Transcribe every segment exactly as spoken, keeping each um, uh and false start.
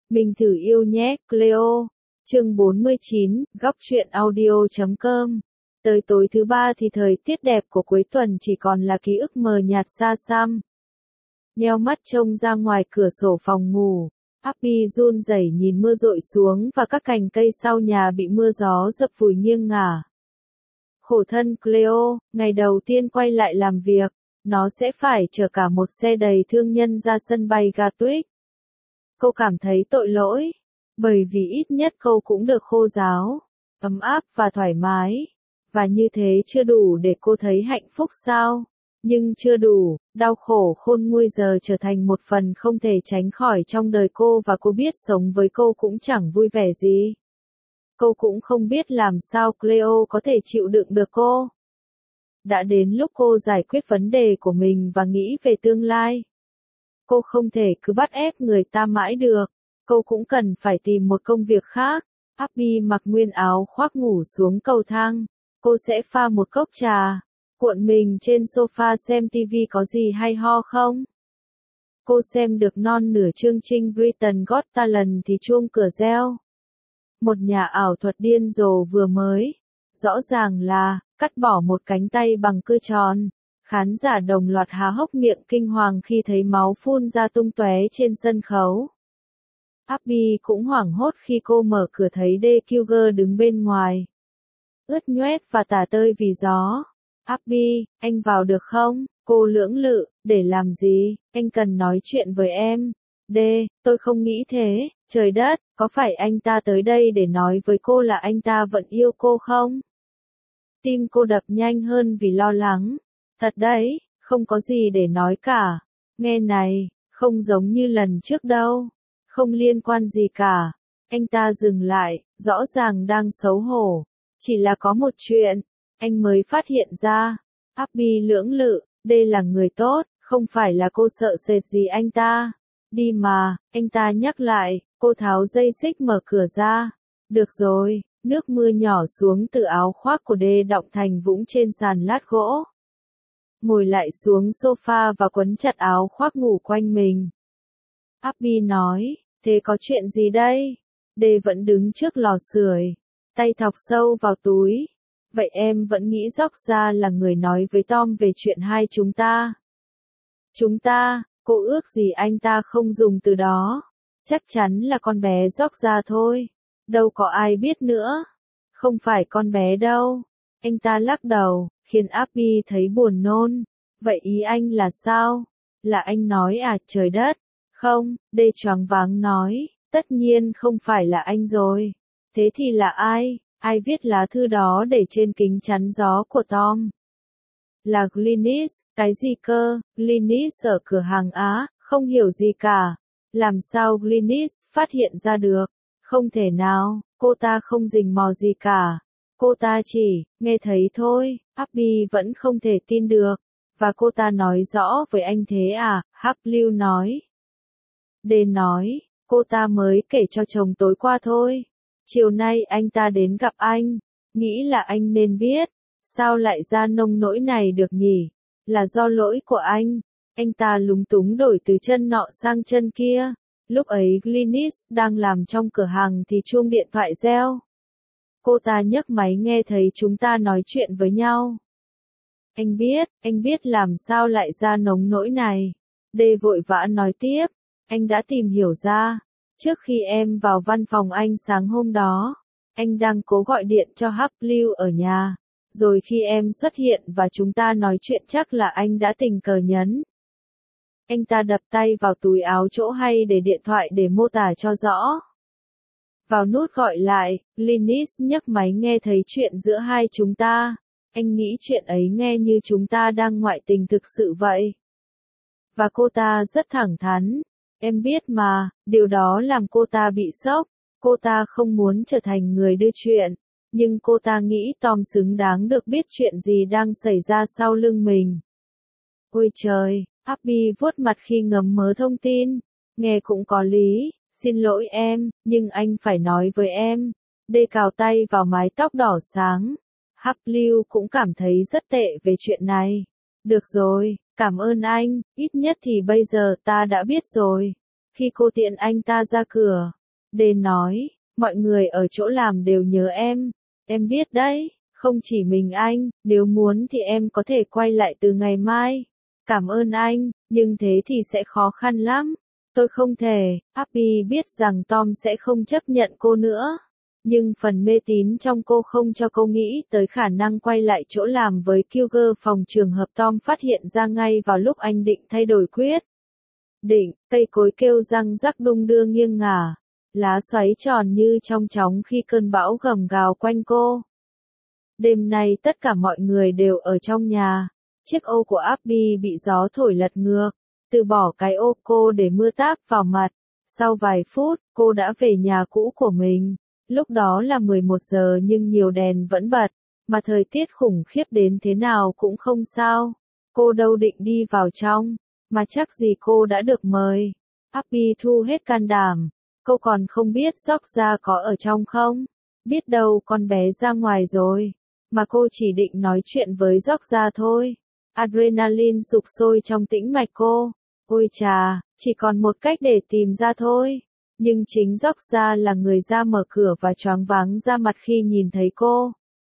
Mình thử yêu nhé, Cleo. Chương bốn mươi chín, góc truyện audio chấm com. Tới tối thứ ba thì thời tiết đẹp của cuối tuần chỉ còn là ký ức mờ nhạt xa xăm. Nheo mắt trông ra ngoài cửa sổ phòng ngủ, Abby run rẩy nhìn mưa dội xuống và các cành cây sau nhà bị mưa gió dập vùi nghiêng ngả. Khổ thân Cleo, ngày đầu tiên quay lại làm việc, nó sẽ phải chở cả một xe đầy thương nhân ra sân bay Gatwick. Cô cảm thấy tội lỗi, bởi vì ít nhất cô cũng được khô ráo, ấm áp và thoải mái. Và như thế chưa đủ để cô thấy hạnh phúc sao? Nhưng chưa đủ, đau khổ khôn nguôi giờ trở thành một phần không thể tránh khỏi trong đời cô và cô biết sống với cô cũng chẳng vui vẻ gì. Cô cũng không biết làm sao Cleo có thể chịu đựng được cô. Đã đến lúc cô giải quyết vấn đề của mình và nghĩ về tương lai. Cô không thể cứ bắt ép người ta mãi được, cô cũng cần phải tìm một công việc khác. Abby mặc nguyên áo khoác ngủ xuống cầu thang, cô sẽ pha một cốc trà, cuộn mình trên sofa xem tivi có gì hay ho không. Cô xem được non nửa chương trình Britain Got Talent thì chuông cửa reo. Một nhà ảo thuật điên rồ vừa mới, rõ ràng là, cắt bỏ một cánh tay bằng cưa tròn. Khán giả đồng loạt há hốc miệng kinh hoàng khi thấy máu phun ra tung tóe trên sân khấu. Abby cũng hoảng hốt khi cô mở cửa thấy De Kruger đứng bên ngoài. Ướt nhoét và tả tơi vì gió. Abby, anh vào được không? Cô lưỡng lự, để làm gì? Anh cần nói chuyện với em. Đê, tôi không nghĩ thế, trời đất, có phải anh ta tới đây để nói với cô là anh ta vẫn yêu cô không? Tim cô đập nhanh hơn vì lo lắng. Thật đấy, không có gì để nói cả. Nghe này, không giống như lần trước đâu. Không liên quan gì cả. Anh ta dừng lại, rõ ràng đang xấu hổ. Chỉ là có một chuyện, anh mới phát hiện ra. Abby lưỡng lự, đây là người tốt, không phải là cô sợ sệt gì anh ta. Đi mà, anh ta nhắc lại, cô tháo dây xích mở cửa ra. Được rồi, nước mưa nhỏ xuống từ áo khoác của Đê đọng thành vũng trên sàn lát gỗ. Ngồi lại xuống sofa và quấn chặt áo khoác ngủ quanh mình. Abby nói, thế có chuyện gì đây? Đê vẫn đứng trước lò sưởi, tay thọc sâu vào túi. Vậy em vẫn nghĩ Georgia là người nói với Tom về chuyện hai chúng ta? Chúng ta, cô ước gì anh ta không dùng từ đó. Chắc chắn là con bé Georgia thôi. Đâu có ai biết nữa. Không phải con bé đâu. Anh ta lắc đầu, khiến Abby thấy buồn nôn. Vậy ý anh là sao? Là anh nói à, trời đất. Không, Đê choáng váng nói, tất nhiên không phải là anh rồi. Thế thì là ai? Ai viết lá thư đó để trên kính chắn gió của Tom? Là Glynis, cái gì cơ? Glynis ở cửa hàng Á, không hiểu gì cả. Làm sao Glynis phát hiện ra được? Không thể nào, cô ta không rình mò gì cả. Cô ta chỉ, nghe thấy thôi. Abby vẫn không thể tin được. Và cô ta nói rõ với anh thế à? Haplew nói. Đê nói, cô ta mới kể cho chồng tối qua thôi. Chiều nay anh ta đến gặp anh. Nghĩ là anh nên biết. Sao lại ra nông nỗi này được nhỉ? Là do lỗi của anh. Anh ta lúng túng đổi từ chân nọ sang chân kia. Lúc ấy Glynis đang làm trong cửa hàng thì chuông điện thoại reo. Cô ta nhấc máy nghe thấy chúng ta nói chuyện với nhau. Anh biết, anh biết làm sao lại ra nông nỗi này. Đê vội vã nói tiếp. Anh đã tìm hiểu ra. Trước khi em vào văn phòng anh sáng hôm đó, anh đang cố gọi điện cho Haplew ở nhà. Rồi khi em xuất hiện và chúng ta nói chuyện chắc là anh đã tình cờ nhấn. Anh ta đập tay vào túi áo chỗ hay để điện thoại để mô tả cho rõ. Vào nút gọi lại, Glynis nhấc máy nghe thấy chuyện giữa hai chúng ta. Anh nghĩ chuyện ấy nghe như chúng ta đang ngoại tình thực sự vậy. Và cô ta rất thẳng thắn. Em biết mà, điều đó làm cô ta bị sốc. Cô ta không muốn trở thành người đưa chuyện. Nhưng cô ta nghĩ Tom xứng đáng được biết chuyện gì đang xảy ra sau lưng mình. Ôi trời, Abby vuốt mặt khi ngấm mớ thông tin. Nghe cũng có lý, xin lỗi em, nhưng anh phải nói với em. Đê cào tay vào mái tóc đỏ sáng. Haplew cũng cảm thấy rất tệ về chuyện này. Được rồi, cảm ơn anh, ít nhất thì bây giờ ta đã biết rồi. Khi cô tiện anh ta ra cửa, Đê nói, mọi người ở chỗ làm đều nhớ em, em biết đấy, không chỉ mình anh, nếu muốn thì em có thể quay lại từ ngày mai. Cảm ơn anh, nhưng thế thì sẽ khó khăn lắm. Tôi không thể. Abby biết rằng Tom sẽ không chấp nhận cô nữa. Nhưng phần mê tín trong cô không cho cô nghĩ tới khả năng quay lại chỗ làm với Cougar phòng trường hợp Tom phát hiện ra ngay vào lúc anh định thay đổi quyết định. Cây cối kêu răng rắc đung đưa nghiêng ngả, lá xoáy tròn như trong chóng khi cơn bão gầm gào quanh cô. Đêm nay tất cả mọi người đều ở trong nhà. Chiếc ô của Abby bị gió thổi lật ngược, từ bỏ cái ô cô để mưa táp vào mặt. Sau vài phút, cô đã về nhà cũ của mình. Lúc đó là mười một giờ nhưng nhiều đèn vẫn bật, mà thời tiết khủng khiếp đến thế nào cũng không sao. Cô đâu định đi vào trong, mà chắc gì cô đã được mời. Abby thu hết can đảm. Cô còn không biết Georgia có ở trong không? Biết đâu con bé ra ngoài rồi. Mà cô chỉ định nói chuyện với Georgia thôi. Adrenaline sục sôi trong tĩnh mạch cô. Ôi chà, chỉ còn một cách để tìm ra thôi. Nhưng chính Georgia là người ra mở cửa và choáng váng ra mặt khi nhìn thấy cô.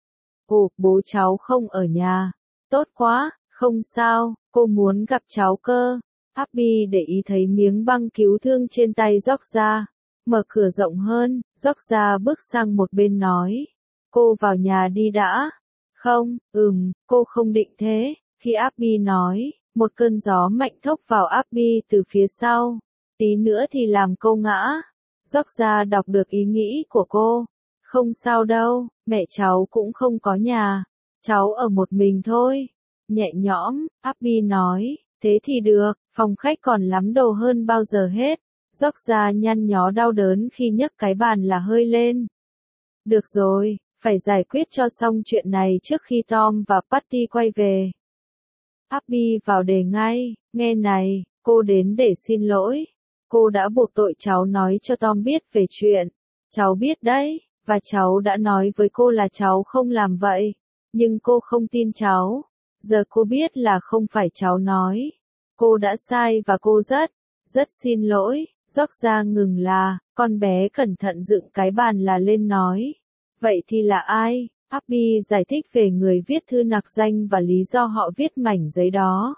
Ồ, bố cháu không ở nhà. Tốt quá, không sao, cô muốn gặp cháu cơ. Abby để ý thấy miếng băng cứu thương trên tay Georgia. Mở cửa rộng hơn, Georgia bước sang một bên nói. Cô vào nhà đi đã. Không, ừm, cô không định thế. Khi Abby nói, một cơn gió mạnh thốc vào Abby từ phía sau. Tí nữa thì làm cô ngã. Georgia đọc được ý nghĩ của cô. Không sao đâu, mẹ cháu cũng không có nhà. Cháu ở một mình thôi. Nhẹ nhõm, Abby nói, thế thì được, phòng khách còn lắm đồ hơn bao giờ hết. Georgia nhăn nhó đau đớn khi nhấc cái bàn là hơi lên. Được rồi, phải giải quyết cho xong chuyện này trước khi Tom và Patty quay về. Abby vào đề ngay, nghe này, cô đến để xin lỗi. Cô đã buộc tội cháu nói cho Tom biết về chuyện. Cháu biết đấy, và cháu đã nói với cô là cháu không làm vậy. Nhưng cô không tin cháu. Giờ cô biết là không phải cháu nói. Cô đã sai và cô rất, rất xin lỗi. Georgia ngừng là, con bé cẩn thận dựng cái bàn là lên nói. Vậy thì là ai? Abby giải thích về người viết thư nặc danh và lý do họ viết mảnh giấy đó.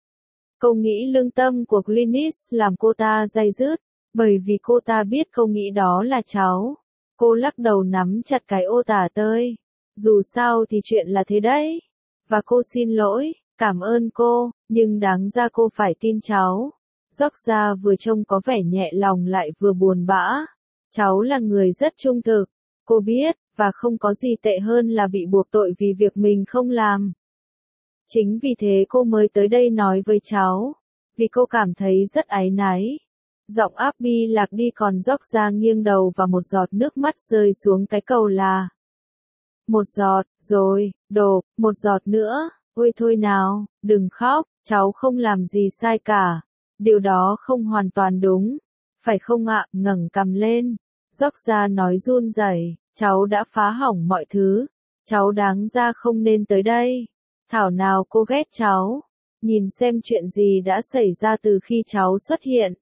Câu nghĩ lương tâm của Glynis làm cô ta day dứt, bởi vì cô ta biết câu nghĩ đó là cháu. Cô lắc đầu nắm chặt cái ô tả tơi. Dù sao thì chuyện là thế đấy. Và cô xin lỗi, cảm ơn cô, nhưng đáng ra cô phải tin cháu. Georgia vừa trông có vẻ nhẹ lòng lại vừa buồn bã. Cháu là người rất trung thực. Cô biết, và không có gì tệ hơn là bị buộc tội vì việc mình không làm. Chính vì thế cô mới tới đây nói với cháu. Vì cô cảm thấy rất áy náy. Giọng Abby lạc đi còn Georgia nghiêng đầu và một giọt nước mắt rơi xuống cái cầu là. Một giọt, rồi, đồ, một giọt nữa. Ôi thôi nào, đừng khóc, cháu không làm gì sai cả. Điều đó không hoàn toàn đúng. Phải không ạ, ngẩng cằm lên. Georgia nói run rẩy, cháu đã phá hỏng mọi thứ. Cháu đáng ra không nên tới đây. Thảo nào cô ghét cháu. Nhìn xem chuyện gì đã xảy ra từ khi cháu xuất hiện.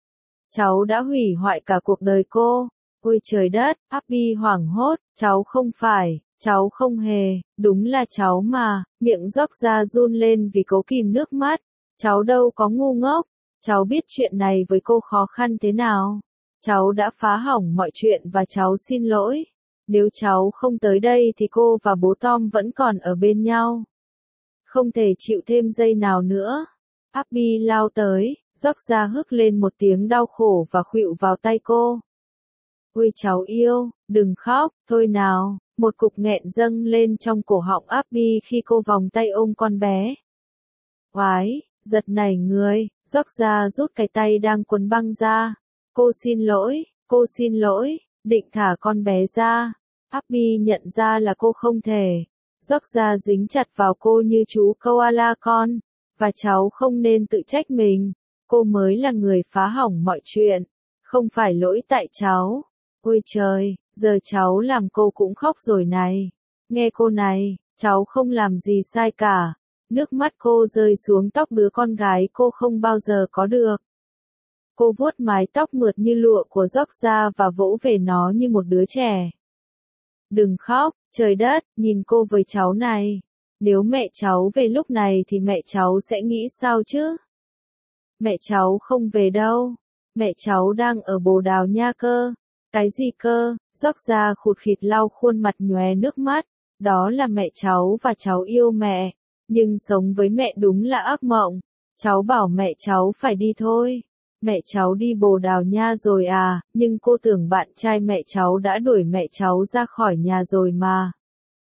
Cháu đã hủy hoại cả cuộc đời cô. Ôi trời đất, Abby hoảng hốt, cháu không phải, cháu không hề, đúng là cháu mà. Miệng Georgia run lên vì cố kìm nước mắt. Cháu đâu có ngu ngốc. Cháu biết chuyện này với cô khó khăn thế nào. Cháu đã phá hỏng mọi chuyện và cháu xin lỗi. Nếu cháu không tới đây thì cô và bố Tom vẫn còn ở bên nhau. Không thể chịu thêm giây nào nữa. Abby lao tới, Georgia hức lên một tiếng đau khổ và khuỵu vào tay cô. Ôi cháu yêu, đừng khóc, thôi nào. Một cục nghẹn dâng lên trong cổ họng Abby khi cô vòng tay ôm con bé. Oái, giật nảy người, Georgia rút cái tay đang quấn băng ra. Cô xin lỗi, cô xin lỗi, định thả con bé ra. Abby nhận ra là cô không thể. Georgia dính chặt vào cô như chú koala con. Và cháu không nên tự trách mình. Cô mới là người phá hỏng mọi chuyện. Không phải lỗi tại cháu. Ôi trời, giờ cháu làm cô cũng khóc rồi này. Nghe cô này, cháu không làm gì sai cả. Nước mắt cô rơi xuống tóc đứa con gái cô không bao giờ có được. Cô vuốt mái tóc mượt như lụa của Georgia và vỗ về nó như một đứa trẻ. Đừng khóc, trời đất, nhìn cô với cháu này. Nếu mẹ cháu về lúc này thì mẹ cháu sẽ nghĩ sao chứ? Mẹ cháu không về đâu. Mẹ cháu đang ở Bồ Đào Nha cơ. Cái gì cơ? Georgia khụt khịt lau khuôn mặt nhòe nước mắt. Đó là mẹ cháu và cháu yêu mẹ. Nhưng sống với mẹ đúng là ác mộng. Cháu bảo mẹ cháu phải đi thôi. Mẹ cháu đi Bồ Đào Nha rồi à, nhưng cô tưởng bạn trai mẹ cháu đã đuổi mẹ cháu ra khỏi nhà rồi mà.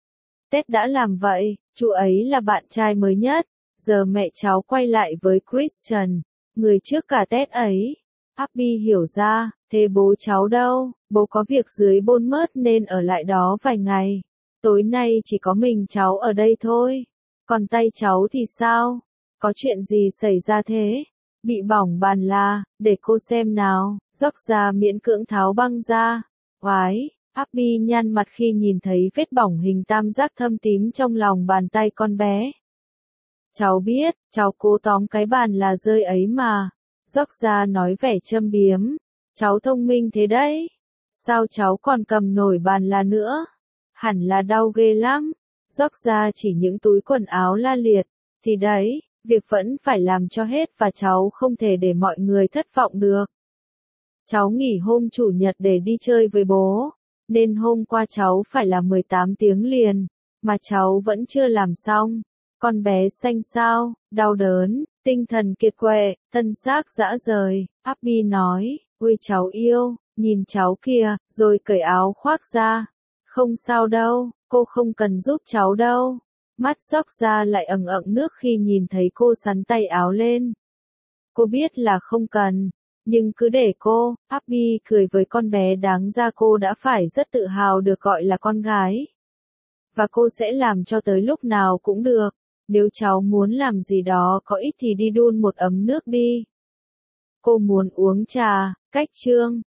Ted đã làm vậy, chú ấy là bạn trai mới nhất. Giờ mẹ cháu quay lại với Christian, người trước cả Ted ấy. Abby hiểu ra, thế bố cháu đâu? Bố có việc dưới Bournemouth nên ở lại đó vài ngày. Tối nay chỉ có mình cháu ở đây thôi. Còn tay cháu thì sao? Có chuyện gì xảy ra thế? Bị bỏng bàn là, để cô xem nào. Georgia miễn cưỡng tháo băng ra. Oái, Abby nhăn mặt khi nhìn thấy vết bỏng hình tam giác thâm tím trong lòng bàn tay con bé. Cháu biết, cháu cố tóm cái bàn là rơi ấy mà. Georgia nói vẻ châm biếm. Cháu thông minh thế đấy. Sao cháu còn cầm nổi bàn là nữa? Hẳn là đau ghê lắm. Georgia chỉ những túi quần áo la liệt. Thì đấy, việc vẫn phải làm cho hết và cháu không thể để mọi người thất vọng được. Cháu nghỉ hôm chủ nhật để đi chơi với bố, nên hôm qua cháu phải làm mười tám tiếng liền, mà cháu vẫn chưa làm xong. Con bé xanh xao, đau đớn, tinh thần kiệt quệ, thân xác rã rời. Abby nói, ôi cháu yêu, nhìn cháu kìa, rồi cởi áo khoác ra. Không sao đâu, cô không cần giúp cháu đâu. Mắt Georgia lại ẩn ẩn nước khi nhìn thấy cô xắn tay áo lên. Cô biết là không cần, nhưng cứ để cô. Abby cười với con bé, đáng ra cô đã phải rất tự hào được gọi là con gái. Và cô sẽ làm cho tới lúc nào cũng được. Nếu cháu muốn làm gì đó có ích thì đi đun một ấm nước đi. Cô muốn uống trà, cách chương.